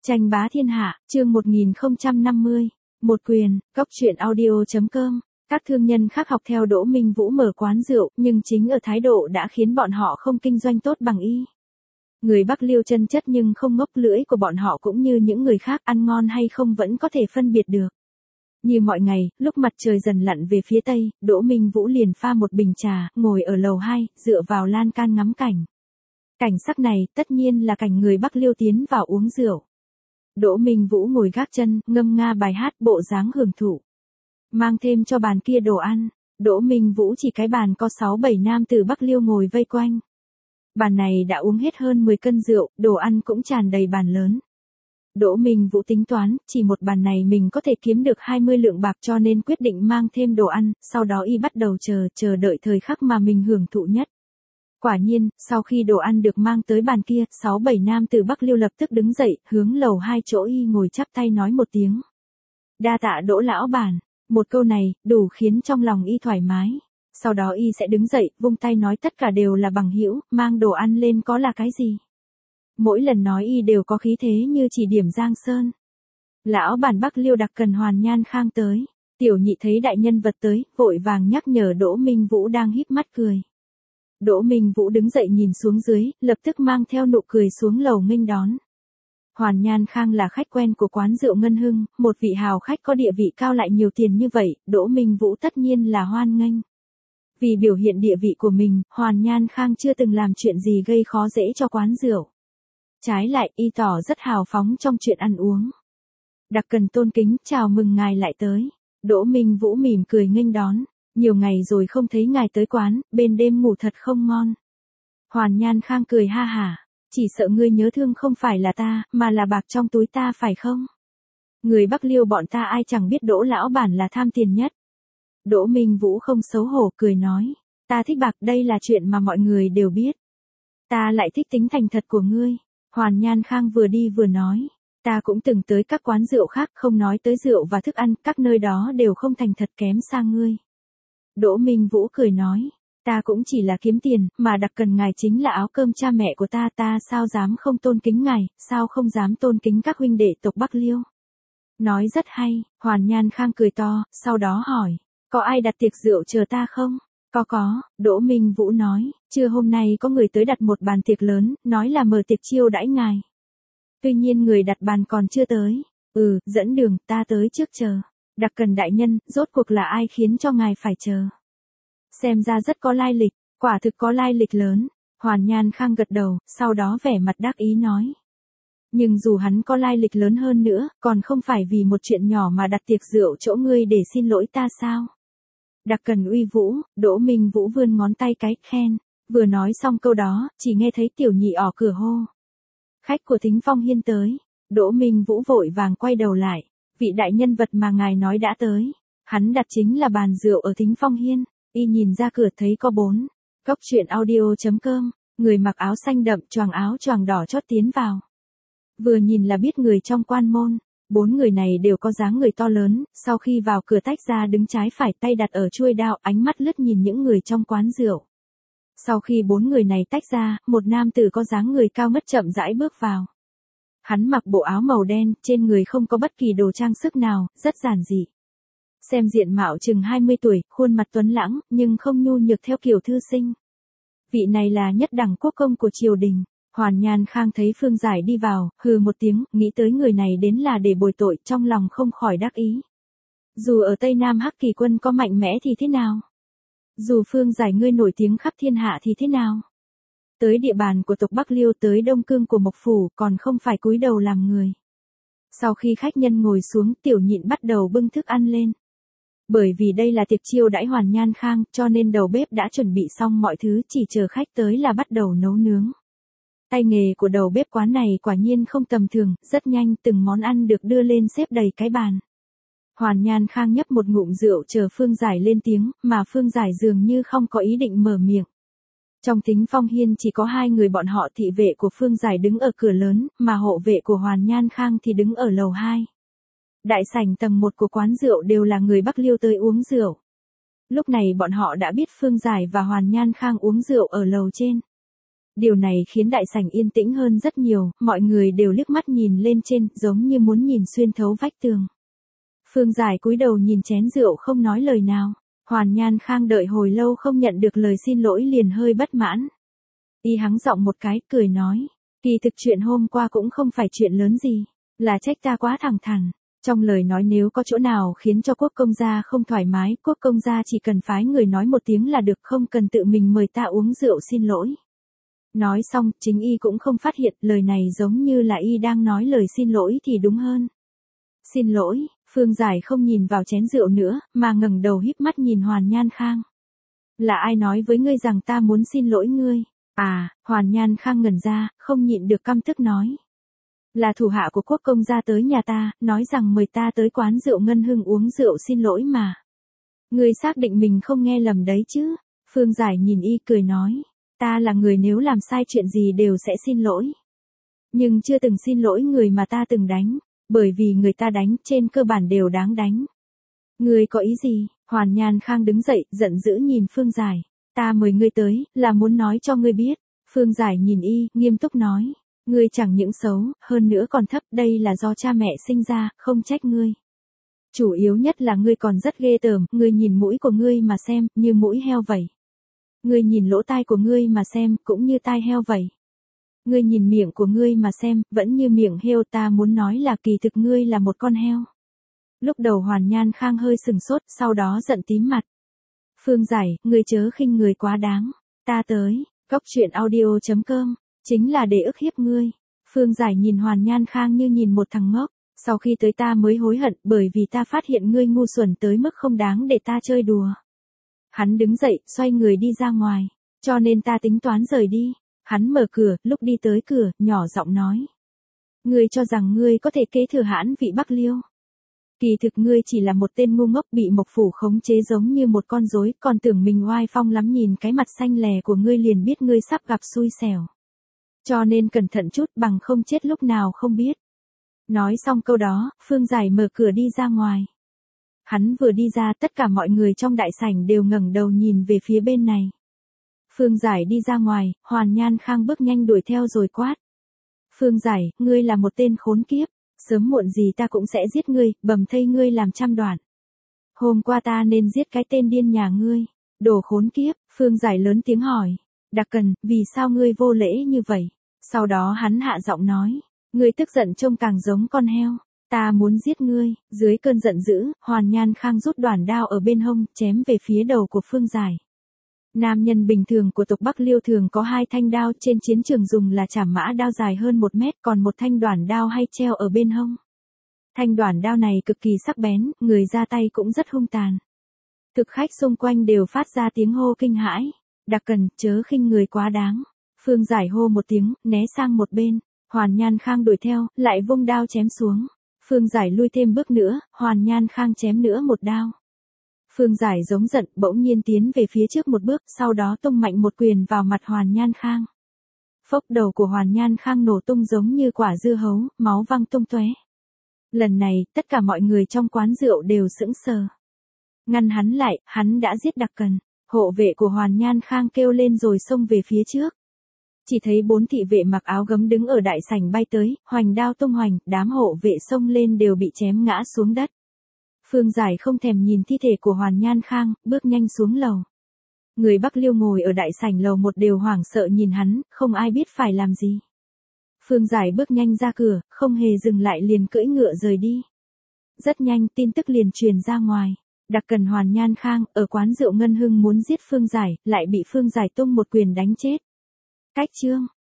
Tranh bá thiên hạ, chương 1050, một quyền, góc truyện audio.com. Các thương nhân khác học theo Đỗ Minh Vũ mở quán rượu, nhưng chính ở thái độ đã khiến bọn họ không kinh doanh tốt bằng y. Người Bắc Liêu chân chất nhưng không ngốc, lưỡi của bọn họ cũng như những người khác, ăn ngon hay không vẫn có thể phân biệt được. Như mọi ngày, lúc mặt trời dần lặn về phía tây, Đỗ Minh Vũ liền pha một bình trà, ngồi ở lầu 2, dựa vào lan can ngắm cảnh. Cảnh sắc này, tất nhiên là cảnh người Bắc Liêu tiến vào uống rượu. Đỗ Minh Vũ ngồi gác chân, ngâm nga bài hát, bộ dáng hưởng thụ. Mang thêm cho bàn kia đồ ăn, Đỗ Minh Vũ chỉ cái bàn có 6-7 nam từ Bắc Liêu ngồi vây quanh. Bàn này đã uống hết hơn 10 cân rượu, đồ ăn cũng tràn đầy bàn lớn. Đỗ Minh Vũ tính toán, chỉ một bàn này mình có thể kiếm được 20 lượng bạc, cho nên quyết định mang thêm đồ ăn, sau đó y bắt đầu chờ đợi thời khắc mà mình hưởng thụ nhất. Quả nhiên, sau khi đồ ăn được mang tới bàn kia, 6-7 nam từ Bắc Liêu lập tức đứng dậy, hướng lầu 2 chỗ y ngồi chắp tay nói một tiếng. Đa tạ Đỗ lão bản. Một câu này, đủ khiến trong lòng y thoải mái. Sau đó y sẽ đứng dậy, vung tay nói tất cả đều là bằng hữu, mang đồ ăn lên có là cái gì. Mỗi lần nói y đều có khí thế như chỉ điểm Giang Sơn. Lão bản Bắc Liêu đặc cần Hoàn Nhan Khang tới. Tiểu nhị thấy đại nhân vật tới, vội vàng nhắc nhở Đỗ Minh Vũ đang híp mắt cười. Đỗ Minh Vũ đứng dậy nhìn xuống dưới, lập tức mang theo nụ cười xuống lầu nghênh đón. Hoàn Nhan Khang là khách quen của quán rượu Ngân Hưng, một vị hào khách có địa vị cao lại nhiều tiền như vậy, Đỗ Minh Vũ tất nhiên là hoan nghênh. Vì biểu hiện địa vị của mình, Hoàn Nhan Khang chưa từng làm chuyện gì gây khó dễ cho quán rượu. Trái lại, y tỏ rất hào phóng trong chuyện ăn uống. Đặc cần tôn kính, chào mừng ngài lại tới. Đỗ Minh Vũ mỉm cười nghênh đón. Nhiều ngày rồi không thấy ngài tới quán, bên đêm ngủ thật không ngon. Hoàn Nhan Khang cười ha hả. Chỉ sợ ngươi nhớ thương không phải là ta, mà là bạc trong túi ta phải không? Người Bắc Liêu bọn ta ai chẳng biết Đỗ lão bản là tham tiền nhất. Đỗ Minh Vũ không xấu hổ cười nói. Ta thích bạc, đây là chuyện mà mọi người đều biết. Ta lại thích tính thành thật của ngươi. Hoàn Nhan Khang vừa đi vừa nói. Ta cũng từng tới các quán rượu khác, không nói tới rượu và thức ăn, các nơi đó đều không thành thật kém xa ngươi. Đỗ Minh Vũ cười nói. Ta cũng chỉ là kiếm tiền, mà đặc cần ngài chính là áo cơm cha mẹ của ta, ta sao dám không tôn kính ngài, sao không dám tôn kính các huynh đệ tộc Bắc Liêu. Nói rất hay, Hoàn Nhan Khang cười to, sau đó hỏi, có ai đặt tiệc rượu chờ ta không? Có, Đỗ Minh Vũ nói, trưa hôm nay có người tới đặt một bàn tiệc lớn, nói là mở tiệc chiêu đãi ngài. Tuy nhiên người đặt bàn còn chưa tới. Dẫn đường, ta tới trước chờ. Đặc cần đại nhân, rốt cuộc là ai khiến cho ngài phải chờ? Xem ra rất có lai lịch, quả thực có lai lịch lớn. Hoàn Nhan Khang gật đầu, sau đó vẻ mặt đắc ý nói. Nhưng dù hắn có lai lịch lớn hơn nữa, còn không phải vì một chuyện nhỏ mà đặt tiệc rượu chỗ ngươi để xin lỗi ta sao? Đặc cần uy vũ, Đỗ Minh Vũ vươn ngón tay cái, khen. Vừa nói xong câu đó, chỉ nghe thấy tiểu nhị ỏ cửa hô. Khách của Thính Phong Hiên tới. Đỗ Minh Vũ vội vàng quay đầu lại. Vị đại nhân vật mà ngài nói đã tới. Hắn đặt chính là bàn rượu ở Thính Phong Hiên. Y nhìn ra cửa thấy có 4. Góc truyện audio.com. Người mặc áo xanh đậm, choàng áo choàng đỏ chót tiến vào. Vừa nhìn là biết người trong quan môn. 4 người này đều có dáng người to lớn, sau khi vào cửa tách ra đứng trái phải, tay đặt ở chuôi đao, ánh mắt lướt nhìn những người trong quán rượu. Sau khi 4 người này tách ra, một nam tử có dáng người cao ngất chậm rãi bước vào. Hắn mặc bộ áo màu đen, trên người không có bất kỳ đồ trang sức nào, rất giản dị. Xem diện mạo chừng 20 tuổi, khuôn mặt tuấn lãng, nhưng không nhu nhược theo kiểu thư sinh. Vị này là nhất đẳng quốc công của triều đình. Hoàn Nhan Khang thấy Phương Giải đi vào, hừ một tiếng, nghĩ tới người này đến là để bồi tội, trong lòng không khỏi đắc ý. Dù ở Tây Nam Hắc Kỳ quân có mạnh mẽ thì thế nào? Dù Phương Giải ngươi nổi tiếng khắp thiên hạ thì thế nào? Tới địa bàn của tộc Bắc Liêu, tới Đông Cương của Mộc Phủ, còn không phải cúi đầu làm người. Sau khi khách nhân ngồi xuống, tiểu nhịn bắt đầu bưng thức ăn lên. Bởi vì đây là tiệc chiêu đãi Hoàn Nhan Khang, cho nên đầu bếp đã chuẩn bị xong mọi thứ, chỉ chờ khách tới là bắt đầu nấu nướng. Tay nghề của đầu bếp quán này quả nhiên không tầm thường, rất nhanh từng món ăn được đưa lên xếp đầy cái bàn. Hoàn Nhan Khang nhấp một ngụm rượu chờ Phương Giải lên tiếng, mà Phương Giải dường như không có ý định mở miệng. Trong Thính Phong Hiên chỉ có 2 người bọn họ, thị vệ của Phương Giải đứng ở cửa lớn, mà hộ vệ của Hoàn Nhan Khang thì đứng ở lầu 2. Đại sảnh tầng 1 của quán rượu đều là người Bắc Liêu tới uống rượu. Lúc này bọn họ đã biết Phương Giải và Hoàn Nhan Khang uống rượu ở lầu trên. Điều này khiến đại sảnh yên tĩnh hơn rất nhiều, mọi người đều liếc mắt nhìn lên trên, giống như muốn nhìn xuyên thấu vách tường. Phương Giải cúi đầu nhìn chén rượu không nói lời nào. Hoàn Nhan Khang đợi hồi lâu không nhận được lời xin lỗi liền hơi bất mãn. Y hắng giọng một cái, cười nói. Kỳ thực chuyện hôm qua cũng không phải chuyện lớn gì, là trách ta quá thẳng thắn. Trong lời nói nếu có chỗ nào khiến cho quốc công gia không thoải mái, quốc công gia chỉ cần phái người nói một tiếng là được, không cần tự mình mời ta uống rượu xin lỗi. Nói xong, chính y cũng không phát hiện lời này giống như là y đang nói lời xin lỗi thì đúng hơn. Xin lỗi, Phương Giải không nhìn vào chén rượu nữa, mà ngẩng đầu híp mắt nhìn Hoàn Nhan Khang. Là ai nói với ngươi rằng ta muốn xin lỗi ngươi? À, Hoàn Nhan Khang ngẩn ra, không nhịn được căm tức nói. Là thủ hạ của quốc công gia tới nhà ta, nói rằng mời ta tới quán rượu Ngân Hưng uống rượu xin lỗi mà. Ngươi xác định mình không nghe lầm đấy chứ? Phương Giải nhìn y cười nói. Ta là người nếu làm sai chuyện gì đều sẽ xin lỗi. Nhưng chưa từng xin lỗi người mà ta từng đánh, bởi vì người ta đánh trên cơ bản đều đáng đánh. Ngươi có ý gì? Hoàn Nhan Khang đứng dậy, giận dữ nhìn Phương Giải. Ta mời ngươi tới, là muốn nói cho ngươi biết. Phương Giải nhìn y, nghiêm túc nói. Ngươi chẳng những xấu, hơn nữa còn thấp, đây là do cha mẹ sinh ra, không trách ngươi. Chủ yếu nhất là ngươi còn rất ghê tởm, ngươi nhìn mũi của ngươi mà xem, như mũi heo vậy. Ngươi nhìn lỗ tai của ngươi mà xem, cũng như tai heo vậy. Ngươi nhìn miệng của ngươi mà xem, vẫn như miệng heo, ta muốn nói là kỳ thực ngươi là một con heo. Lúc đầu Hoàn Nhan Khang hơi sừng sốt, sau đó giận tím mặt. Phương Giải, ngươi chớ khinh người quá đáng. Ta tới, coctruyện.audio.com, chính là để ức hiếp ngươi. Phương Giải nhìn Hoàn Nhan Khang như nhìn một thằng ngốc. Sau khi tới ta mới hối hận, bởi vì ta phát hiện ngươi ngu xuẩn tới mức không đáng để ta chơi đùa. Hắn đứng dậy, xoay người đi ra ngoài. Cho nên ta tính toán rời đi. Hắn mở cửa, lúc đi tới cửa, nhỏ giọng nói. Ngươi cho rằng ngươi có thể kế thừa hãn vị Bắc Liêu. Kỳ thực ngươi chỉ là một tên ngu ngốc bị Mộc Phủ khống chế giống như một con rối, còn tưởng mình oai phong lắm, nhìn cái mặt xanh lè của ngươi liền biết ngươi sắp gặp xui xẻo. Cho nên cẩn thận chút, bằng không chết lúc nào không biết. Nói xong câu đó, Phương Giải mở cửa đi ra ngoài. Hắn vừa đi ra, tất cả mọi người trong đại sảnh đều ngẩng đầu nhìn về phía bên này. Phương Giải đi ra ngoài, Hoàn Nhan Khang bước nhanh đuổi theo rồi quát. Phương Giải, ngươi là một tên khốn kiếp, sớm muộn gì ta cũng sẽ giết ngươi, bầm thây ngươi làm trăm đoạn. Hôm qua ta nên giết cái tên điên nhà ngươi, đồ khốn kiếp. Phương Giải lớn tiếng hỏi. Đặc Cần, vì sao ngươi vô lễ như vậy? Sau đó hắn hạ giọng nói. Ngươi tức giận trông càng giống con heo. Ta muốn giết ngươi. Dưới cơn giận dữ, Hoàn Nhan Khang rút đoản đao ở bên hông, chém về phía đầu của Phương Giải. Nam nhân bình thường của tộc Bắc Liêu thường có 2 thanh đao, trên chiến trường dùng là trảm mã đao dài hơn 1 mét, còn một thanh đoản đao hay treo ở bên hông. Thanh đoản đao này cực kỳ sắc bén, người ra tay cũng rất hung tàn. Thực khách xung quanh đều phát ra tiếng hô kinh hãi. Đặc Cần, chớ khinh người quá đáng. Phương Giải hô một tiếng, né sang một bên. Hoàn Nhan Khang đuổi theo, lại vung đao chém xuống. Phương Giải lui thêm bước nữa, Hoàn Nhan Khang chém nữa một đao. Phương Giải giống giận, bỗng nhiên tiến về phía trước một bước, sau đó tung mạnh một quyền vào mặt Hoàn Nhan Khang. Phốc, đầu của Hoàn Nhan Khang nổ tung giống như quả dưa hấu, máu văng tung tóe. Lần này, tất cả mọi người trong quán rượu đều sững sờ. Ngăn hắn lại, hắn đã giết Đặc Cần. Hộ vệ của Hoàn Nhan Khang kêu lên rồi xông về phía trước. Chỉ thấy 4 thị vệ mặc áo gấm đứng ở đại sảnh bay tới, hoành đao tung hoành, đám hộ vệ xông lên đều bị chém ngã xuống đất. Phương Giải không thèm nhìn thi thể của Hoàn Nhan Khang, bước nhanh xuống lầu. Người Bắc Liêu ngồi ở đại sảnh lầu 1 đều hoảng sợ nhìn hắn, không ai biết phải làm gì. Phương Giải bước nhanh ra cửa, không hề dừng lại liền cưỡi ngựa rời đi. Rất nhanh tin tức liền truyền ra ngoài. Đặc Cần Hoàn Nhan Khang, ở quán rượu Ngân Hưng muốn giết Phương Giải, lại bị Phương Giải tung một quyền đánh chết. Cách chương